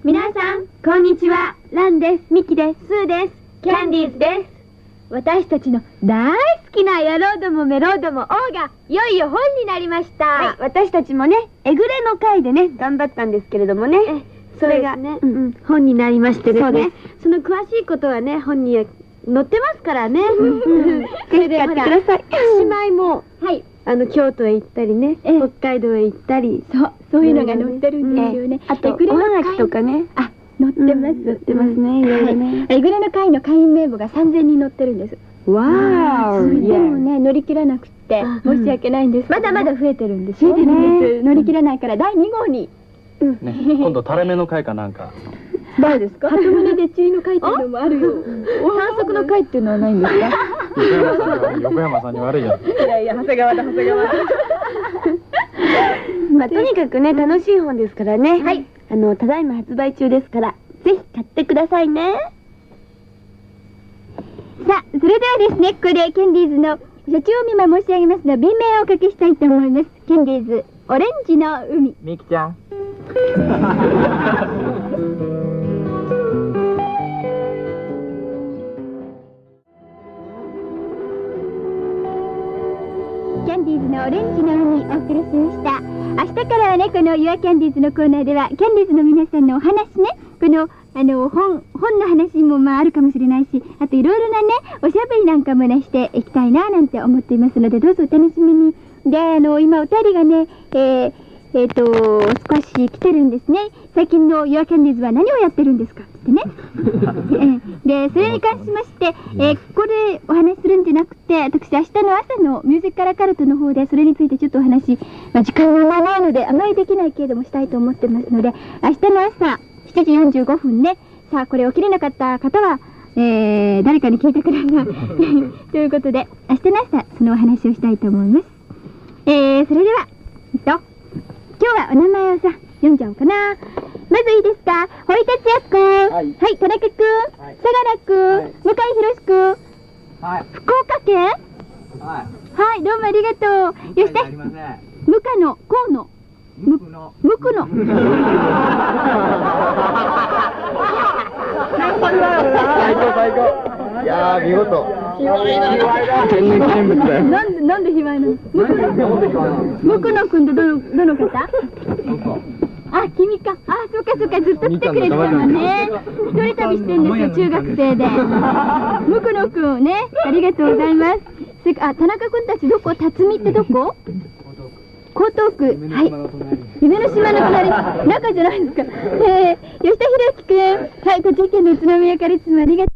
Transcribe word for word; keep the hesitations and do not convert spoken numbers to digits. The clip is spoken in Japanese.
皆さん、こんにちは。ランです。ミキです。スーです。 キャンディーズです。 私たちの大好きな野郎どもメロども王がいよいよ本になりました。 はい、私たちもね、えぐれの回でね、頑張ったんですけれどもね。 それがね、うんうん、本になりましてですね。その詳しいことはね、本に載ってますからね。 ぜひ買ってください。 姉妹も、はい。あの京都へ行ったりね、北海道へ行ったり、そうそういうのが載ってるんですよね。 あとおはがきとかね、 あ、載ってます。 載ってますね。いろいろね。 えぐれの会の会員名簿がさんぜんにん載ってるんです。 わー。 でもね、乗り切らなくて申し訳ないんです。まだまだ増えてるんですよ。増えてるんです。乗り切らないからだいに号に。 今度垂れ目の会かなんか。 誰ですか？鳩胸で注意の会っていうのもあるよ。反則の会っていうのはないんですか？ 横山さんに悪いやん。 いやいや、長谷川だ、長谷川だ。 まあとにかくね、楽しい本ですからね。はい。あのただいま発売中ですから、ぜひ買ってくださいね。 さあ、それではですね、ここでキャンディーズの社長見間申し上げますので、便名をおかけしたいと思います。キャンディーズオレンジの海。 みきちゃん。 キャンディーズのオレンジの海お送りしました。明日からはね、この Your キャンディーズのコーナーではキャンディーズの皆さんのお話ね、このあの本本の話もまああるかもしれないし、あといろいろなねおしゃべりなんかもねしていきたいななんて思っていますので、どうぞお楽しみに。で、あの今お便りがね、えーえーと少し来てるんですね。最近の Your キャンディーズは何をやってるんですかってね。で、それに関しまして、えー、ここでお話しするんじゃなくて、私明日の朝のミュージックアラカルトの方でそれについてちょっとお話、まあ、時間がないのであまりできないけれどもしたいと思ってますので、明日の朝しちじよんじゅうごふんね、さあこれ起きれなかった方は、えー、誰かに聞いてください。ということで、明日の朝そのお話をしたいと思います。えー、それでは、えっと、今日はお名前をさ、読んじゃおうかな。まずいいですか？堀達也くん、はい、はい、田中くん、はい、相良くん、はい、向井博くん、はい、福岡県、はい、はい、どうもありがとう。吉田、向かの、河野、むくの、むくの。 最高最高。いやー見事。卑猥だ。天然記念物だよ。 なんでなんで卑猥なの？むくのくんってどのどの方？あ、君か。あ、そうかそうか、ずっと来てくれてたわね。一人旅してんですよ、中学生で。むくのくんね、ありがとうございます。それか、あ、田中くんたちどこ？辰巳ってどこ？江東区。はい。夢の島の隣、中じゃないですか。えー、吉田博之くん。はい、栃木県の宇都宮からいつもありがとう。